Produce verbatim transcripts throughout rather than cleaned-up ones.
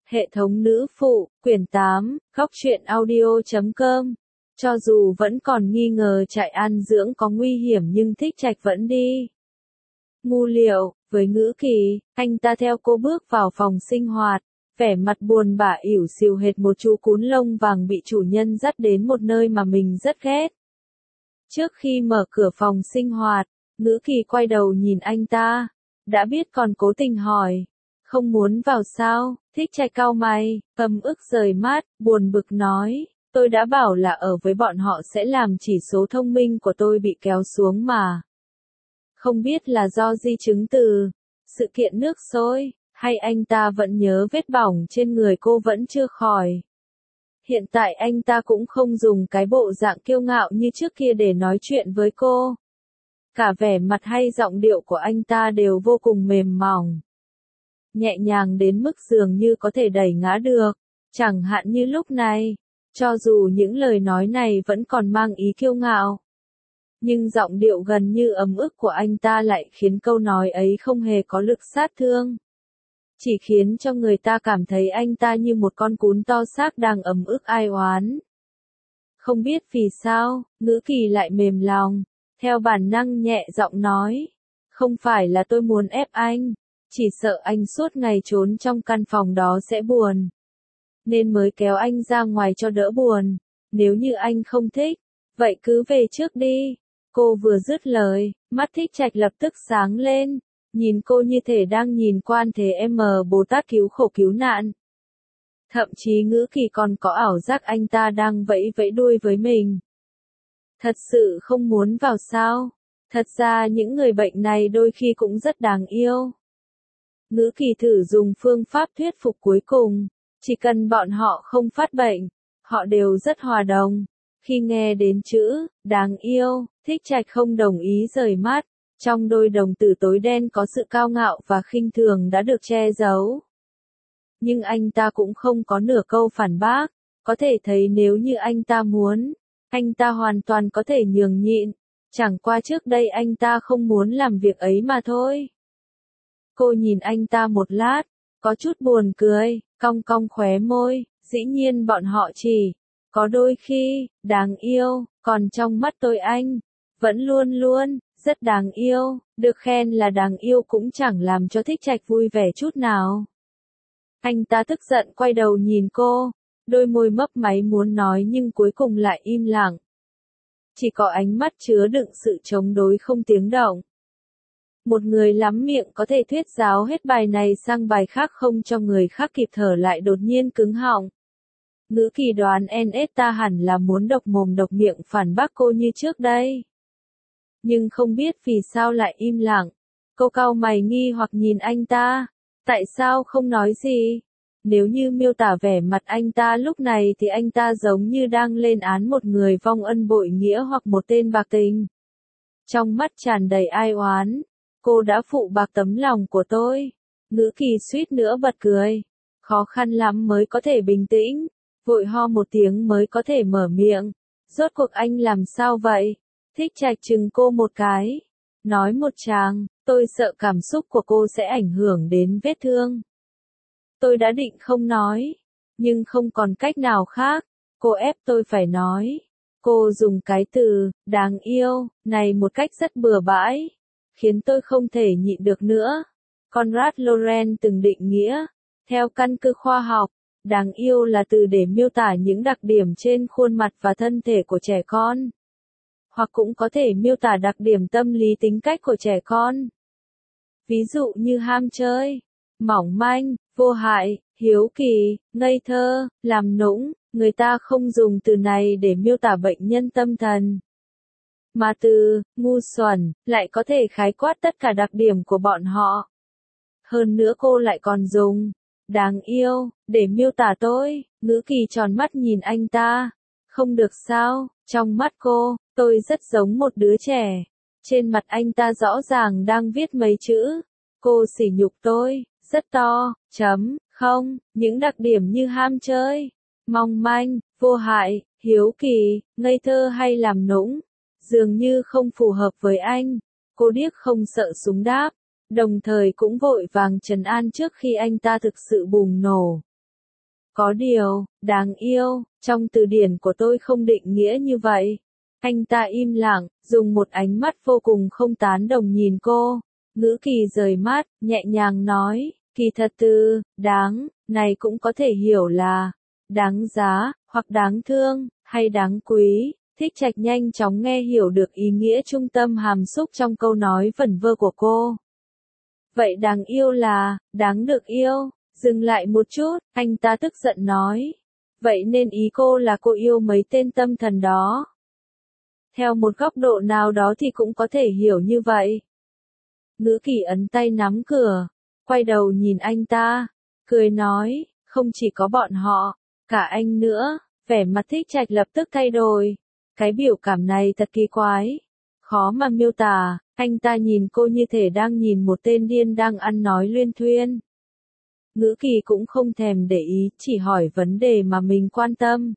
Hệ thống nữ phụ, quyển tám, góc truyện audio chấm com. Cho dù vẫn còn nghi ngờ trại an dưỡng có nguy hiểm nhưng Thích Trạch vẫn đi. Ngu Liệu, với Ngữ Kỳ, anh ta theo cô bước vào phòng sinh hoạt, vẻ mặt buồn bã ỉu xìu hệt một chú cún lông vàng bị chủ nhân dắt đến một nơi mà mình rất ghét. Trước khi mở cửa phòng sinh hoạt, Ngữ Kỳ quay đầu nhìn anh ta, đã biết còn cố tình hỏi. Không muốn vào sao? Thích Trạch cau mày, ấm ức rời mắt, buồn bực nói, tôi đã bảo là ở với bọn họ sẽ làm chỉ số thông minh của tôi bị kéo xuống mà. Không biết là do di chứng từ sự kiện nước sôi, hay anh ta vẫn nhớ vết bỏng trên người cô vẫn chưa khỏi. Hiện tại anh ta cũng không dùng cái bộ dạng kiêu ngạo như trước kia để nói chuyện với cô. Cả vẻ mặt hay giọng điệu của anh ta đều vô cùng mềm mỏng. Nhẹ nhàng đến mức dường như có thể đẩy ngã được, chẳng hạn như lúc này, cho dù những lời nói này vẫn còn mang ý kiêu ngạo. Nhưng giọng điệu gần như ấm ức của anh ta lại khiến câu nói ấy không hề có lực sát thương. Chỉ khiến cho người ta cảm thấy anh ta như một con cún to xác đang ấm ức ai oán. Không biết vì sao, Ngữ Kỳ lại mềm lòng, theo bản năng nhẹ giọng nói, không phải là tôi muốn ép anh. Chỉ sợ anh suốt ngày trốn trong căn phòng đó sẽ buồn. Nên mới kéo anh ra ngoài cho đỡ buồn. Nếu như anh không thích, vậy cứ về trước đi. Cô vừa dứt lời, mắt Thích Trạch lập tức sáng lên. Nhìn cô như thể đang nhìn Quan Thế M Bồ Tát cứu khổ cứu nạn. Thậm chí Ngữ Kỳ còn có ảo giác anh ta đang vẫy vẫy đuôi với mình. Thật sự không muốn vào sao? Thật ra những người bệnh này đôi khi cũng rất đáng yêu. Ngữ Kỳ thử dùng phương pháp thuyết phục cuối cùng, chỉ cần bọn họ không phát bệnh, họ đều rất hòa đồng. Khi nghe đến chữ, đáng yêu, Thích Trạch không đồng ý rời mắt, trong đôi đồng tử tối đen có sự cao ngạo và khinh thường đã được che giấu. Nhưng anh ta cũng không có nửa câu phản bác, có thể thấy nếu như anh ta muốn, anh ta hoàn toàn có thể nhường nhịn, chẳng qua trước đây anh ta không muốn làm việc ấy mà thôi. Cô nhìn anh ta một lát, có chút buồn cười, cong cong khóe môi, dĩ nhiên bọn họ chỉ có đôi khi đáng yêu, còn trong mắt tôi anh vẫn luôn luôn rất đáng yêu, được khen là đáng yêu cũng chẳng làm cho Thích Trạch vui vẻ chút nào. Anh ta tức giận quay đầu nhìn cô, đôi môi mấp máy muốn nói nhưng cuối cùng lại im lặng. Chỉ có ánh mắt chứa đựng sự chống đối không tiếng động. Một người lắm miệng có thể thuyết giáo hết bài này sang bài khác không cho người khác kịp thở lại đột nhiên cứng họng. Ngữ Kỳ đoán Nesta hẳn là muốn độc mồm độc miệng phản bác cô như trước đây. Nhưng không biết vì sao lại im lặng. Cô cau mày nghi hoặc nhìn anh ta. Tại sao không nói gì? Nếu như miêu tả vẻ mặt anh ta lúc này thì anh ta giống như đang lên án một người vong ân bội nghĩa hoặc một tên bạc tình. Trong mắt tràn đầy ai oán. Cô đã phụ bạc tấm lòng của tôi. Ngữ Kỳ suýt nữa bật cười. Khó khăn lắm mới có thể bình tĩnh. Vội ho một tiếng mới có thể mở miệng. Rốt cuộc anh làm sao vậy? Thích Trạch chừng cô một cái. Nói một tràng, tôi sợ cảm xúc của cô sẽ ảnh hưởng đến vết thương. Tôi đã định không nói. Nhưng không còn cách nào khác. Cô ép tôi phải nói. Cô dùng cái từ, đáng yêu, này một cách rất bừa bãi. Khiến tôi không thể nhịn được nữa. Conrad Loren từng định nghĩa, theo căn cứ khoa học, đáng yêu là từ để miêu tả những đặc điểm trên khuôn mặt và thân thể của trẻ con. Hoặc cũng có thể miêu tả đặc điểm tâm lý tính cách của trẻ con. Ví dụ như ham chơi, mỏng manh, vô hại, hiếu kỳ, ngây thơ, làm nũng, người ta không dùng từ này để miêu tả bệnh nhân tâm thần. Mà từ, ngu xuẩn, lại có thể khái quát tất cả đặc điểm của bọn họ. Hơn nữa cô lại còn dùng, đáng yêu, để miêu tả tôi. Ngữ Kỳ tròn mắt nhìn anh ta. Không được sao, trong mắt cô, tôi rất giống một đứa trẻ. Trên mặt anh ta rõ ràng đang viết mấy chữ. Cô sỉ nhục tôi, rất to, chấm, không, những đặc điểm như ham chơi, mong manh, vô hại, hiếu kỳ, ngây thơ hay làm nũng. Dường như không phù hợp với anh. Cô điếc không sợ súng đáp, đồng thời cũng vội vàng trấn an trước khi anh ta thực sự bùng nổ. Có điều, đáng yêu, trong từ điển của tôi không định nghĩa như vậy. Anh ta im lặng, dùng một ánh mắt vô cùng không tán đồng nhìn cô. Ngữ Kỳ rời mắt, nhẹ nhàng nói, kỳ thật từ, đáng, này cũng có thể hiểu là, đáng giá, hoặc đáng thương, hay đáng quý. Thích Trạch nhanh chóng nghe hiểu được ý nghĩa trung tâm hàm xúc trong câu nói vẩn vơ của cô. Vậy đáng yêu là, đáng được yêu. Dừng lại một chút, anh ta tức giận nói. Vậy nên ý cô là cô yêu mấy tên tâm thần đó. Theo một góc độ nào đó thì cũng có thể hiểu như vậy. Ngữ Kỳ ấn tay nắm cửa, quay đầu nhìn anh ta, cười nói, không chỉ có bọn họ, cả anh nữa. Vẻ mặt Thích Trạch lập tức thay đổi. Cái biểu cảm này thật kỳ quái, khó mà miêu tả. Anh ta nhìn cô như thể đang nhìn một tên điên đang ăn nói luyên thuyên. Ngữ Kỳ cũng không thèm để ý, chỉ hỏi vấn đề mà mình quan tâm.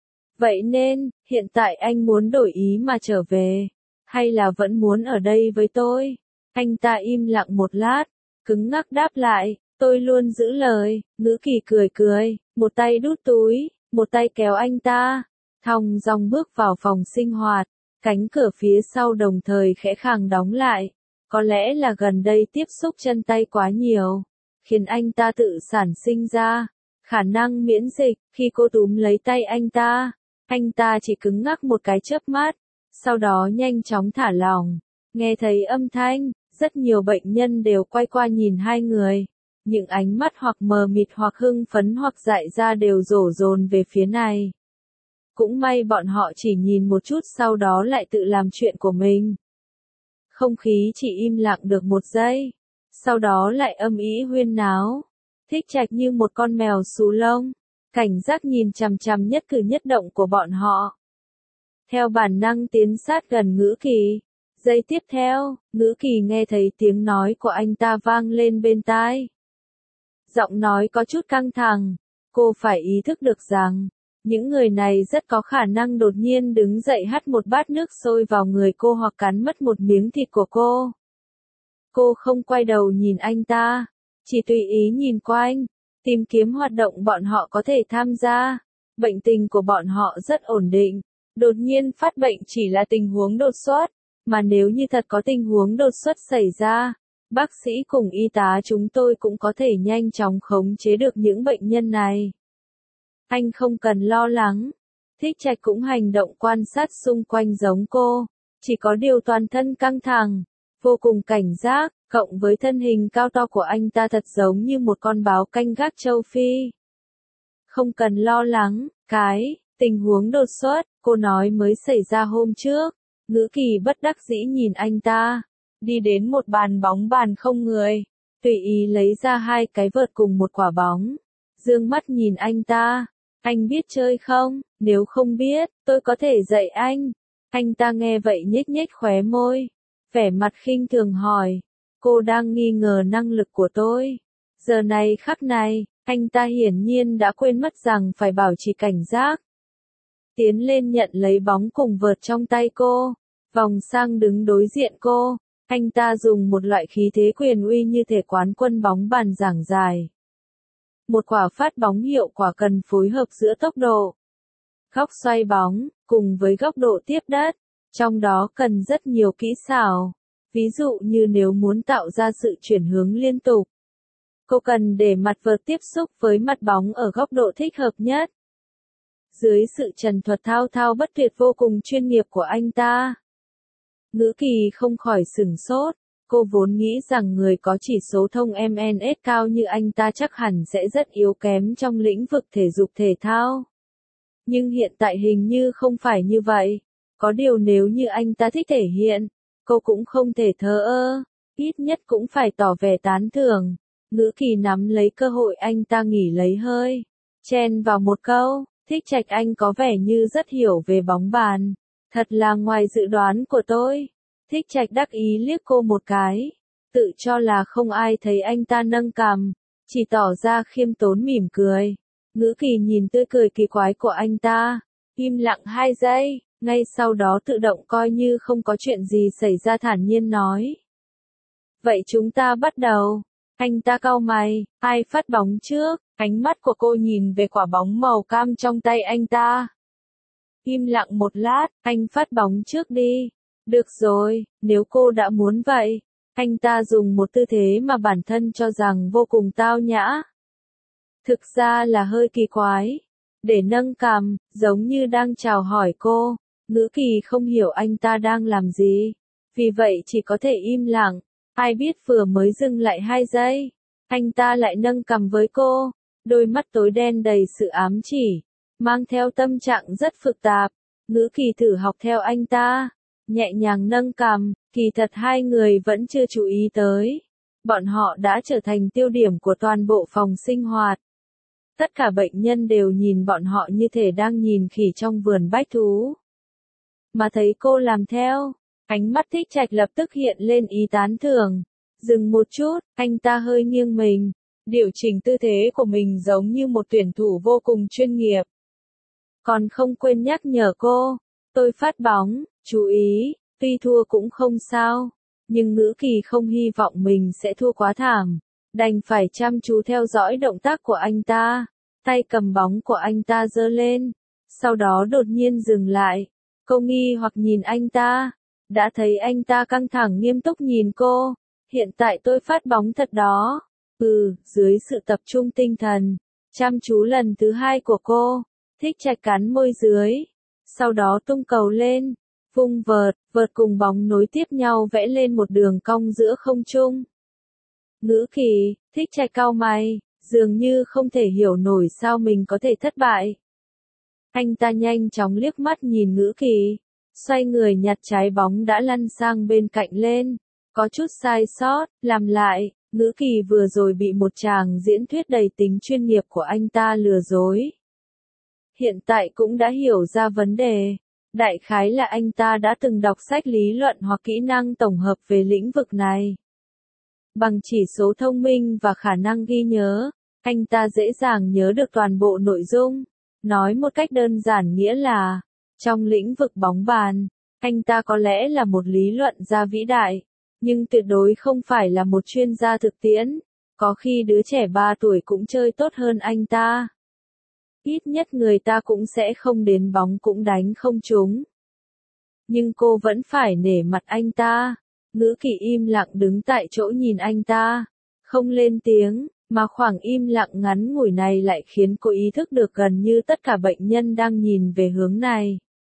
Vậy nên, hiện tại anh muốn đổi ý mà trở về, hay là vẫn muốn ở đây với tôi? Anh ta im lặng một lát, cứng ngắc đáp lại, tôi luôn giữ lời. Ngữ Kỳ cười cười, một tay đút túi, một tay kéo anh ta, thong dong bước vào phòng sinh hoạt. Cánh cửa phía sau đồng thời khẽ khàng đóng lại. Có lẽ là gần đây tiếp xúc chân tay quá nhiều, khiến anh ta tự sản sinh ra khả năng miễn dịch. Khi cô túm lấy tay anh ta, anh ta chỉ cứng ngắc một cái chớp mắt, sau đó nhanh chóng thả lỏng. Nghe thấy âm thanh, rất nhiều bệnh nhân đều quay qua nhìn hai người. Những ánh mắt hoặc mờ mịt hoặc hưng phấn hoặc dại ra đều đổ dồn về phía này. Cũng may bọn họ chỉ nhìn một chút sau đó lại tự làm chuyện của mình. Không khí chỉ im lặng được một giây, sau đó lại âm ĩ huyên náo. Thích Trạch như một con mèo xù lông, cảnh giác nhìn chằm chằm nhất cử nhất động của bọn họ. Theo bản năng tiến sát gần Ngữ Kỳ. Giây tiếp theo, Ngữ Kỳ nghe thấy tiếng nói của anh ta vang lên bên tai. Giọng nói có chút căng thẳng, cô phải ý thức được rằng, những người này rất có khả năng đột nhiên đứng dậy hắt một bát nước sôi vào người cô hoặc cắn mất một miếng thịt của cô. Cô không quay đầu nhìn anh ta, chỉ tùy ý nhìn quanh, tìm kiếm hoạt động bọn họ có thể tham gia. Bệnh tình của bọn họ rất ổn định, đột nhiên phát bệnh chỉ là tình huống đột xuất, mà nếu như thật có tình huống đột xuất xảy ra, bác sĩ cùng y tá chúng tôi cũng có thể nhanh chóng khống chế được những bệnh nhân này. Anh không cần lo lắng. Thích Trạch cũng hành động quan sát xung quanh giống cô, chỉ có điều toàn thân căng thẳng, vô cùng cảnh giác, cộng với thân hình cao to của anh ta thật giống như một con báo canh gác châu Phi. Không cần lo lắng, cái tình huống đột xuất, cô nói mới xảy ra hôm trước. Ngữ Kỳ bất đắc dĩ nhìn anh ta, đi đến một bàn bóng bàn không người, tùy ý lấy ra hai cái vợt cùng một quả bóng, dương mắt nhìn anh ta. Anh biết chơi không? Nếu không biết, tôi có thể dạy anh. Anh ta nghe vậy nhếch nhếch khóe môi, vẻ mặt khinh thường hỏi, cô đang nghi ngờ năng lực của tôi. Giờ này khắc này, anh ta hiển nhiên đã quên mất rằng phải bảo trì cảnh giác. Tiến lên nhận lấy bóng cùng vợt trong tay cô, vòng sang đứng đối diện cô. Anh ta dùng một loại khí thế quyền uy như thể quán quân bóng bàn giảng giải. Một quả phát bóng hiệu quả cần phối hợp giữa tốc độ, góc xoay bóng, cùng với góc độ tiếp đất. Trong đó cần rất nhiều kỹ xảo. Ví dụ như nếu muốn tạo ra sự chuyển hướng liên tục, cô cần để mặt vợt tiếp xúc với mặt bóng ở góc độ thích hợp nhất. Dưới sự trần thuật thao thao bất tuyệt vô cùng chuyên nghiệp của anh ta, Ngữ Kỳ không khỏi sửng sốt. Cô vốn nghĩ rằng người có chỉ số thông em en ét cao như anh ta chắc hẳn sẽ rất yếu kém trong lĩnh vực thể dục thể thao. Nhưng hiện tại hình như không phải như vậy. Có điều nếu như anh ta thích thể hiện, cô cũng không thể thờ ơ, ít nhất cũng phải tỏ vẻ tán thưởng. Ngữ Kỳ nắm lấy cơ hội anh ta nghỉ lấy hơi, chen vào một câu, Thích Trạch anh có vẻ như rất hiểu về bóng bàn. Thật là ngoài dự đoán của tôi. Thích Trạch đắc ý liếc cô một cái, tự cho là không ai thấy anh ta nâng cằm, chỉ tỏ ra khiêm tốn mỉm cười. Ngữ Kỳ nhìn tươi cười kỳ quái của anh ta, im lặng hai giây, ngay sau đó tự động coi như không có chuyện gì xảy ra thản nhiên nói. Vậy chúng ta bắt đầu. Anh ta cau mày, ai phát bóng trước? Ánh mắt của cô nhìn về quả bóng màu cam trong tay anh ta. Im lặng một lát, anh phát bóng trước đi. Được rồi, nếu cô đã muốn vậy. Anh ta dùng một tư thế mà bản thân cho rằng vô cùng tao nhã. Thực ra là hơi kỳ quái. Để nâng cằm, giống như đang chào hỏi cô. Ngữ Kỳ không hiểu anh ta đang làm gì. Vì vậy chỉ có thể im lặng. Ai biết vừa mới dừng lại hai giây. Anh ta lại nâng cằm với cô. Đôi mắt tối đen đầy sự ám chỉ. Mang theo tâm trạng rất phức tạp. Ngữ Kỳ thử học theo anh ta. Nhẹ nhàng nâng cằm. Kỳ thật hai người vẫn chưa chú ý tới. Bọn họ đã trở thành tiêu điểm của toàn bộ phòng sinh hoạt. Tất cả bệnh nhân đều nhìn bọn họ như thể đang nhìn khỉ trong vườn bách thú. Mà thấy cô làm theo, ánh mắt Thích Trạch lập tức hiện lên ý tán thưởng. Dừng một chút, anh ta hơi nghiêng mình, điều chỉnh tư thế của mình giống như một tuyển thủ vô cùng chuyên nghiệp. Còn không quên nhắc nhở cô, tôi phát bóng, chú ý, tuy thua cũng không sao, nhưng Ngữ Kỳ không hy vọng mình sẽ thua quá thảm. Đành phải chăm chú theo dõi động tác của anh ta, tay cầm bóng của anh ta giơ lên, sau đó đột nhiên dừng lại. Cô nghi hoặc nhìn anh ta, đã thấy anh ta căng thẳng nghiêm túc nhìn cô. Hiện tại tôi phát bóng thật đó. Ừ, dưới sự tập trung tinh thần, chăm chú lần thứ hai của cô, Thích Trạch cắn môi dưới, sau đó tung cầu lên, vung vợt, vợt cùng bóng nối tiếp nhau vẽ lên một đường cong giữa không trung. Ngữ Kỳ, Thích Trạch cau mày, dường như không thể hiểu nổi sao mình có thể thất bại. Anh ta nhanh chóng liếc mắt nhìn Ngữ Kỳ, xoay người nhặt trái bóng đã lăn sang bên cạnh lên, có chút sai sót, làm lại. Ngữ Kỳ vừa rồi bị một tràng diễn thuyết đầy tính chuyên nghiệp của anh ta lừa dối. Hiện tại cũng đã hiểu ra vấn đề. Đại khái là anh ta đã từng đọc sách lý luận hoặc kỹ năng tổng hợp về lĩnh vực này. Bằng chỉ số thông minh và khả năng ghi nhớ, anh ta dễ dàng nhớ được toàn bộ nội dung. Nói một cách đơn giản nghĩa là, trong lĩnh vực bóng bàn, anh ta có lẽ là một lý luận gia vĩ đại, nhưng tuyệt đối không phải là một chuyên gia thực tiễn. Có khi đứa trẻ ba tuổi cũng chơi tốt hơn anh ta. Ít nhất người ta cũng sẽ không đến bóng cũng đánh không trúng. Nhưng cô vẫn phải nể mặt anh ta. Ngữ Kỳ im lặng đứng tại chỗ nhìn anh ta, không lên tiếng, mà khoảng im lặng ngắn ngủi này lại khiến cô ý thức được gần như tất cả bệnh nhân đang nhìn về hướng này.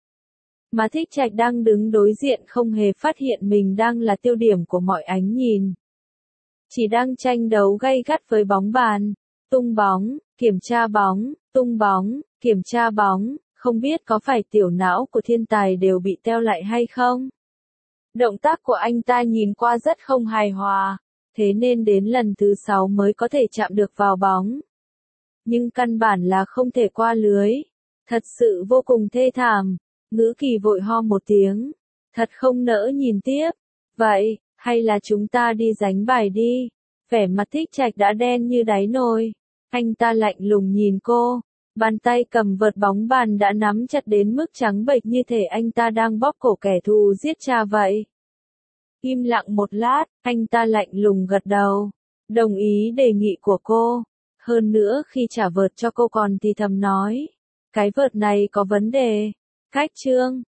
Mà Thích Trạch đang đứng đối diện không hề phát hiện mình đang là tiêu điểm của mọi ánh nhìn. Chỉ đang tranh đấu gay gắt với bóng bàn, tung bóng, kiểm tra bóng, tung bóng, kiểm tra bóng, không biết có phải tiểu não của thiên tài đều bị teo lại hay không? Động tác của anh ta nhìn qua rất không hài hòa, thế nên đến lần thứ sáu mới có thể chạm được vào bóng. Nhưng căn bản là không thể qua lưới. Thật sự vô cùng thê thảm. Ngữ Kỳ vội ho một tiếng. Thật không nỡ nhìn tiếp. Vậy, hay là chúng ta đi đánh bài đi. Vẻ mặt Thích Trạch đã đen như đáy nồi. Anh ta lạnh lùng nhìn cô. Bàn tay cầm vợt bóng bàn đã nắm chặt đến mức trắng bệch như thể anh ta đang bóp cổ kẻ thù giết cha vậy. Im lặng một lát, anh ta lạnh lùng gật đầu. Đồng ý đề nghị của cô. Hơn nữa khi trả vợt cho cô còn thì thầm nói. Cái vợt này có vấn đề. Cách trương,